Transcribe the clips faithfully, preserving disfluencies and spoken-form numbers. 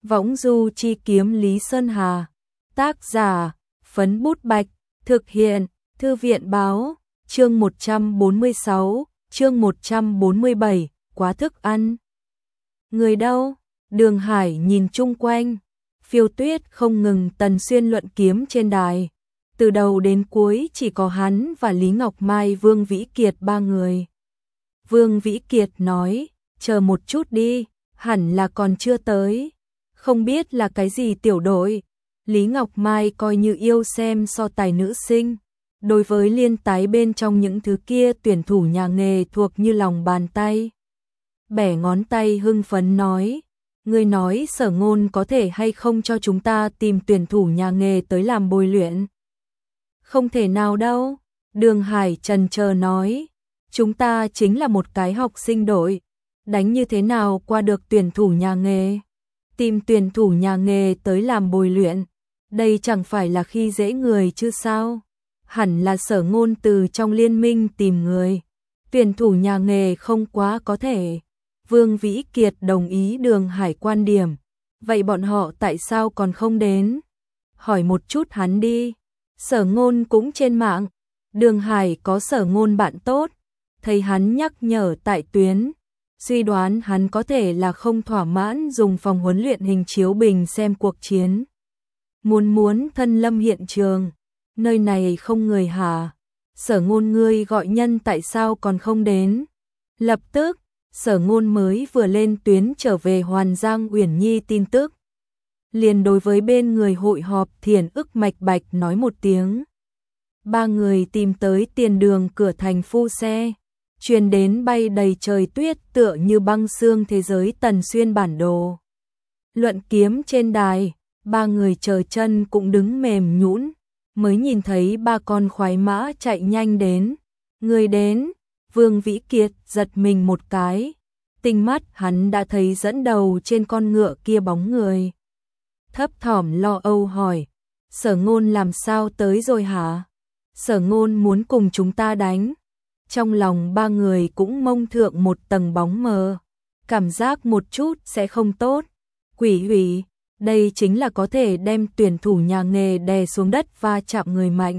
Võng du chi kiếm Lý Sơn Hà. Tác giả, Phấn Bút Bạch. Thực hiện, Thư viện Báo. Chương một trăm bốn mươi sáu, chương một trăm bốn mươi bảy, quá thức ăn. Người đâu? Đường Hải nhìn chung quanh. Phiêu Tuyết không ngừng tần xuyên luận kiếm trên đài. Từ đầu đến cuối chỉ có hắn và Lý Ngọc Mai, Vương Vĩ Kiệt ba người. Vương Vĩ Kiệt nói, chờ một chút đi, hẳn là còn chưa tới. Không biết là cái gì tiểu đội. Lý Ngọc Mai coi như yêu xem so tài nữ sinh. Đối với liên tái bên trong những thứ kia tuyển thủ nhà nghề thuộc như lòng bàn tay. Bẻ ngón tay hưng phấn nói, ngươi nói Sở Ngôn có thể hay không cho chúng ta tìm tuyển thủ nhà nghề tới làm bồi luyện? Không thể nào đâu. Đường Hải chần chờ nói, chúng ta chính là một cái học sinh đội, đánh như thế nào qua được tuyển thủ nhà nghề? Tìm tuyển thủ nhà nghề tới làm bồi luyện, đây chẳng phải là khi dễ người chứ sao? Hẳn là Sở Ngôn từ trong liên minh tìm người. Tuyển thủ nhà nghề không quá có thể. Vương Vĩ Kiệt đồng ý Đường Hải quan điểm. Vậy bọn họ tại sao còn không đến? Hỏi một chút hắn đi. Sở Ngôn cũng trên mạng. Đường Hải có Sở Ngôn bạn tốt. Thấy hắn nhắc nhở tại tuyến. Suy đoán hắn có thể là không thỏa mãn dùng phòng huấn luyện hình chiếu bình xem cuộc chiến. Muốn muốn thân lâm hiện trường. Nơi này không người hả? Sở Ngôn ngươi gọi nhân tại sao còn không đến? Lập tức, Sở Ngôn mới vừa lên tuyến trở về Hoàn Giang Uyển Nhi tin tức. Liền đối với bên người hội họp Thiển Ức mạch bạch nói một tiếng. Ba người tìm tới tiền đường cửa thành phu xe. Truyền đến bay đầy trời tuyết tựa như băng xương thế giới tần xuyên bản đồ. Luận kiếm trên đài, ba người chờ chân cũng đứng mềm nhũn. Mới nhìn thấy ba con khoái mã chạy nhanh đến. Người đến, Vương Vĩ Kiệt giật mình một cái. Tinh mắt hắn đã thấy dẫn đầu trên con ngựa kia bóng người. Thấp thỏm lo âu hỏi, Sở Ngôn làm sao tới rồi hả? Sở Ngôn muốn cùng chúng ta đánh. Trong lòng ba người cũng mông thượng một tầng bóng mờ. Cảm giác một chút sẽ không tốt. Quỷ hủy. Đây chính là có thể đem tuyển thủ nhà nghề đè xuống đất và chạm người mạnh.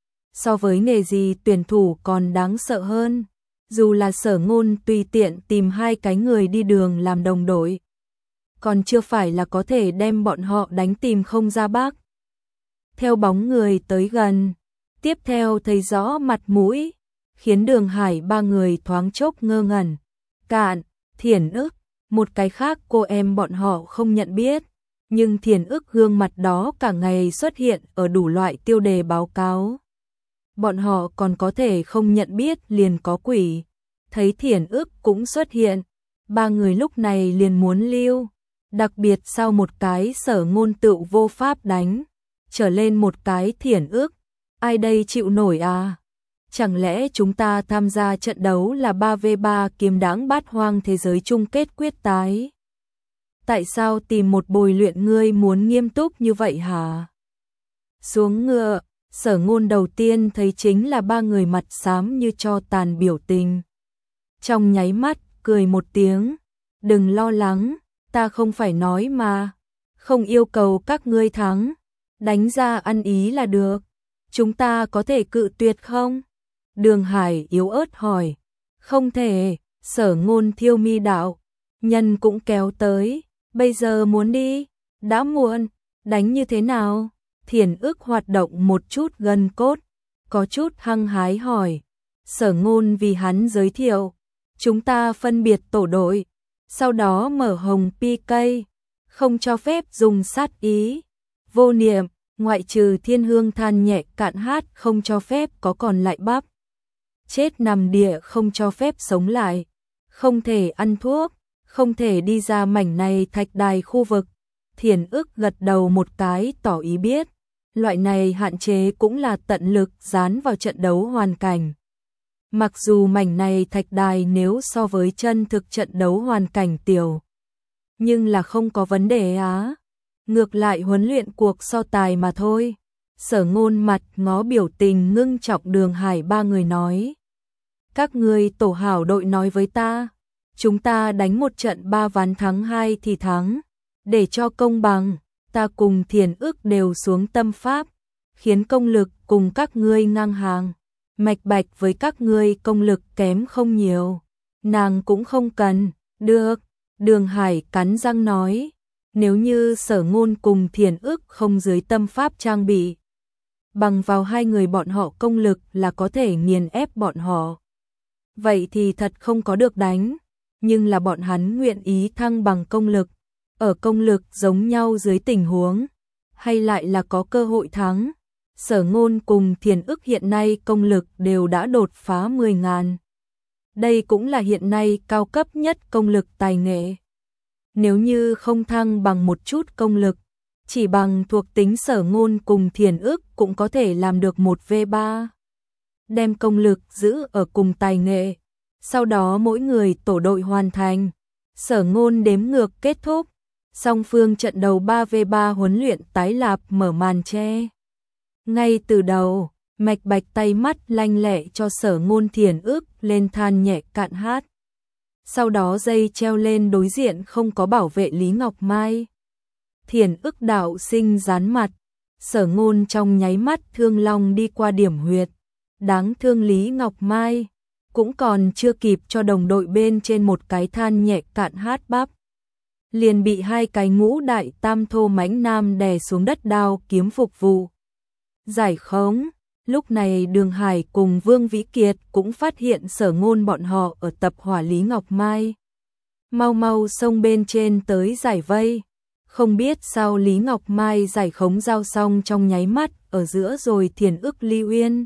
So với nghề gì tuyển thủ còn đáng sợ hơn. Dù là Sở Ngôn tùy tiện tìm hai cái người đi đường làm đồng đội. Còn chưa phải là có thể đem bọn họ đánh tìm không ra bác. Theo bóng người tới gần. Tiếp theo thấy rõ mặt mũi. Khiến Đường Hải ba người thoáng chốc ngơ ngẩn. Cạn, Thiển Ức, một cái khác cô em bọn họ không nhận biết. Nhưng Thiển Ức gương mặt đó cả ngày xuất hiện ở đủ loại tiêu đề báo cáo. Bọn họ còn có thể không nhận biết liền có quỷ. Thấy Thiển Ức cũng xuất hiện. Ba người lúc này liền muốn lưu. Đặc biệt sau một cái Sở Ngôn tựu vô pháp đánh. Trở lên một cái Thiển Ức. Ai đây chịu nổi à? Chẳng lẽ chúng ta tham gia trận đấu là ba vs ba kiếm đãng bát hoang thế giới chung kết quyết tái? Tại sao tìm một bồi luyện ngươi muốn nghiêm túc như vậy hả? Xuống ngựa, Sở Ngôn đầu tiên thấy chính là ba người mặt xám như tro tàn biểu tình. Trong nháy mắt, cười một tiếng. Đừng lo lắng, ta không phải nói mà. Không yêu cầu các ngươi thắng. Đánh ra ăn ý là được. Chúng ta có thể cự tuyệt không? Đường Hải yếu ớt hỏi. Không thể, Sở Ngôn thiêu mi đạo. Nhân cũng kéo tới. Bây giờ muốn đi, đã muộn, đánh như thế nào? Thiển Ức hoạt động một chút gân cốt, có chút hăng hái hỏi. Sở Ngôn vì hắn giới thiệu, chúng ta phân biệt tổ đội, sau đó mở hồng pê ca, không cho phép dùng sát ý. Vô niệm, ngoại trừ Thiên Hương than nhẹ cạn hát không cho phép có còn lại bắp. Chết nằm địa không cho phép sống lại, không thể ăn thuốc. Không thể đi ra mảnh này thạch đài khu vực. Thiển Ức gật đầu một cái tỏ ý biết. Loại này hạn chế cũng là tận lực dán vào trận đấu hoàn cảnh. Mặc dù mảnh này thạch đài nếu so với chân thực trận đấu hoàn cảnh tiểu. Nhưng là không có vấn đề á. Ngược lại huấn luyện cuộc so tài mà thôi. Sở Ngôn mặt ngó biểu tình ngưng trọng Đường Hải ba người nói. Các ngươi tổ hảo đội nói với ta. Chúng ta đánh một trận ba ván thắng hai thì thắng. Để cho công bằng, ta cùng Thiền Ức đều xuống tâm pháp, khiến công lực cùng các ngươi ngang hàng. Mạch Bạch với các ngươi công lực kém không nhiều, nàng cũng không cần. Được, Đường Hải cắn răng nói, nếu như Sở Ngôn cùng Thiền Ức không dưới tâm pháp trang bị, bằng vào hai người bọn họ công lực là có thể nghiền ép bọn họ. Vậy thì thật không có được đánh, nhưng là bọn hắn nguyện ý thăng bằng công lực, ở công lực giống nhau dưới tình huống, hay lại là có cơ hội thắng. Sở Ngôn cùng Thiền Ức hiện nay công lực đều đã đột phá mười ngàn. Đây cũng là hiện nay cao cấp nhất công lực tài nghệ. Nếu như không thăng bằng một chút công lực, chỉ bằng thuộc tính Sở Ngôn cùng Thiền Ức cũng có thể làm được một vs ba. Đem công lực giữ ở cùng tài nghệ, sau đó mỗi người tổ đội hoàn thành. Sở Ngôn đếm ngược kết thúc, song phương trận đầu ba vs ba huấn luyện tái lạp mở màn che. Ngay từ đầu, Mạch Bạch tay mắt lanh lẹ cho Sở Ngôn Thiền Ức lên than nhẹ cạn hát. Sau đó dây treo lên đối diện không có bảo vệ Lý Ngọc Mai. Thiền Ức đạo sinh dán mặt, Sở Ngôn trong nháy mắt thương long đi qua điểm huyệt. Đáng thương Lý Ngọc Mai, cũng còn chưa kịp cho đồng đội bên trên một cái than nhẹ cạn hát bắp, liền bị hai cái ngũ đại tam thô mãnh nam đè xuống đất đao kiếm phục vụ. Giải khống, lúc này Đường Hải cùng Vương Vĩ Kiệt cũng phát hiện Sở Ngôn bọn họ ở tập hỏa Lý Ngọc Mai. Mau mau xông bên trên tới giải vây, không biết sao Lý Ngọc Mai giải khống giao xong trong nháy mắt ở giữa rồi Thiền Ức Ly Uyên.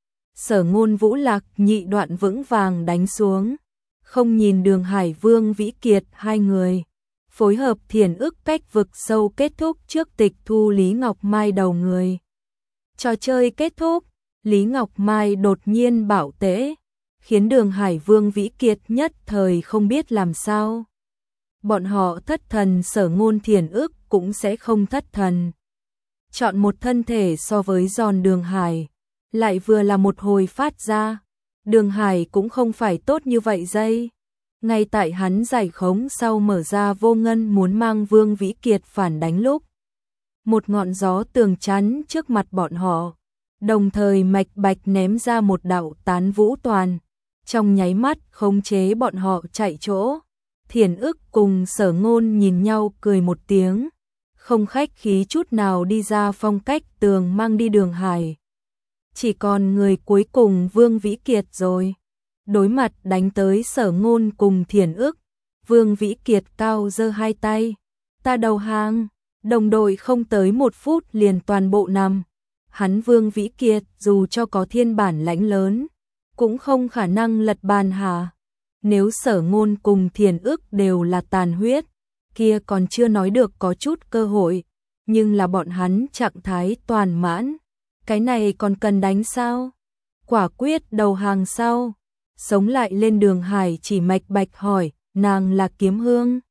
Sở Ngôn Vũ Lạc nhị đoạn vững vàng đánh xuống, không nhìn Đường Hải Vương Vĩ Kiệt hai người. Phối hợp Thiền Ức cách vực sâu kết thúc trước tịch thu Lý Ngọc Mai đầu người. Trò chơi kết thúc, Lý Ngọc Mai đột nhiên bạo tễ, khiến Đường Hải Vương Vĩ Kiệt nhất thời không biết làm sao. Bọn họ thất thần, Sở Ngôn Thiền Ức cũng sẽ không thất thần. Chọn một thân thể so với giòn Đường Hải, lại vừa là một hồi phát ra. Đường Hải cũng không phải tốt như vậy dây. Ngay tại hắn giải khống sau mở ra vô ngân muốn mang Vương Vĩ Kiệt phản đánh lúc, một ngọn gió tường chắn trước mặt bọn họ, đồng thời Mạch Bạch ném ra một đạo tán vũ toàn, trong nháy mắt khống chế bọn họ chạy chỗ. Thiền Ức cùng Sở Ngôn nhìn nhau cười một tiếng, không khách khí chút nào đi ra phong cách tường mang đi Đường Hải. Chỉ còn người cuối cùng Vương Vĩ Kiệt rồi. Đối mặt đánh tới Sở Ngôn cùng Thiền Ức, Vương Vĩ Kiệt cao giơ hai tay, ta đầu hàng. Đồng đội không tới một phút liền toàn bộ nằm. Hắn Vương Vĩ Kiệt dù cho có thiên bản lãnh lớn, cũng không khả năng lật bàn hà. Nếu Sở Ngôn cùng Thiền Ức đều là tàn huyết, kia còn chưa nói được có chút cơ hội, nhưng là bọn hắn trạng thái toàn mãn, cái này còn cần đánh sao? Quả quyết đầu hàng sao? Sống lại lên. Đường Hải chỉ Mạch Bạch hỏi, nàng là Kiếm Hương,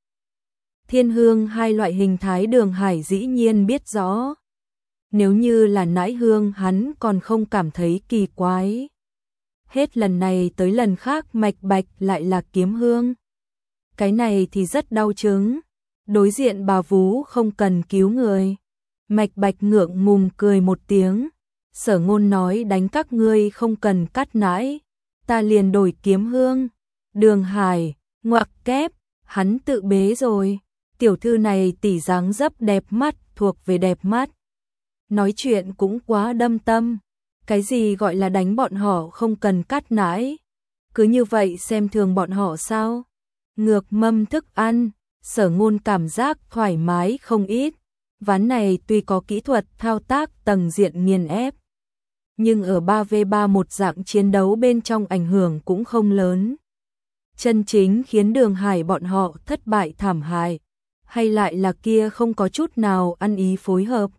Thiên Hương hai loại hình thái Đường Hải dĩ nhiên biết rõ. Nếu như là Nãi Hương hắn còn không cảm thấy kỳ quái. Hết lần này tới lần khác Mạch Bạch lại là Kiếm Hương. Cái này thì rất đau chứng. Đối diện bà vú không cần cứu người. Mạch Bạch ngượng ngùng cười một tiếng. Sở Ngôn nói đánh các ngươi không cần cắt nãi, ta liền đổi Kiếm Hương. Đường Hải, ngoặc kép, hắn tự bế rồi. Tiểu thư này tỷ dáng dấp đẹp mắt, thuộc về đẹp mắt. Nói chuyện cũng quá đâm tâm. Cái gì gọi là đánh bọn họ không cần cắt nãi? Cứ như vậy xem thường bọn họ sao? Ngược mâm thức ăn, Sở Ngôn cảm giác thoải mái không ít. Ván này tuy có kỹ thuật thao tác tầng diện nghiền ép, nhưng ở ba vs ba một dạng chiến đấu bên trong ảnh hưởng cũng không lớn. Chân chính khiến Đường Hải bọn họ thất bại thảm hại, hay lại là kia không có chút nào ăn ý phối hợp.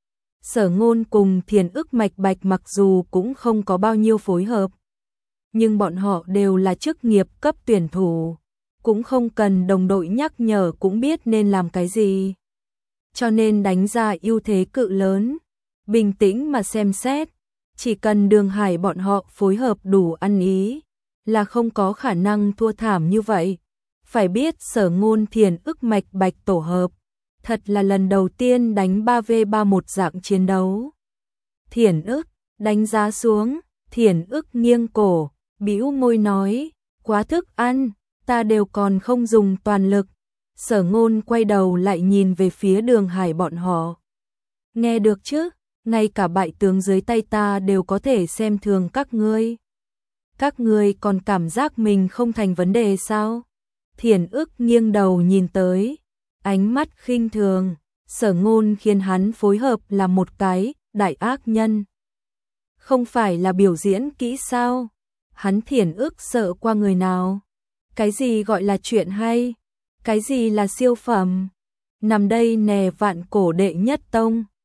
Sở Ngôn cùng Thiền Ức Mạch Bạch mặc dù cũng không có bao nhiêu phối hợp, nhưng bọn họ đều là chức nghiệp cấp tuyển thủ, cũng không cần đồng đội nhắc nhở cũng biết nên làm cái gì. Cho nên đánh ra ưu thế cự lớn. Bình tĩnh mà xem xét, chỉ cần Đường Hải bọn họ phối hợp đủ ăn ý, là không có khả năng thua thảm như vậy. Phải biết Sở Ngôn Thiền Ức Mạch Bạch tổ hợp, thật là lần đầu tiên đánh ba vs ba một dạng chiến đấu. Thiển ức, đánh giá xuống, Thiển ức nghiêng cổ, bĩu môi nói, quá thức ăn, ta đều còn không dùng toàn lực. Sở Ngôn quay đầu lại nhìn về phía Đường Hải bọn họ. Nghe được chứ, ngay cả bại tướng dưới tay ta đều có thể xem thường các ngươi. Các ngươi còn cảm giác mình không thành vấn đề sao? Thiển ức nghiêng đầu nhìn tới, ánh mắt khinh thường. Sở Ngôn khiến hắn phối hợp là một cái đại ác nhân. Không phải là biểu diễn kỹ sao? Hắn Thiển ức sợ qua người nào? Cái gì gọi là chuyện hay? Cái gì là siêu phẩm? Nằm đây nè vạn cổ đệ nhất tông.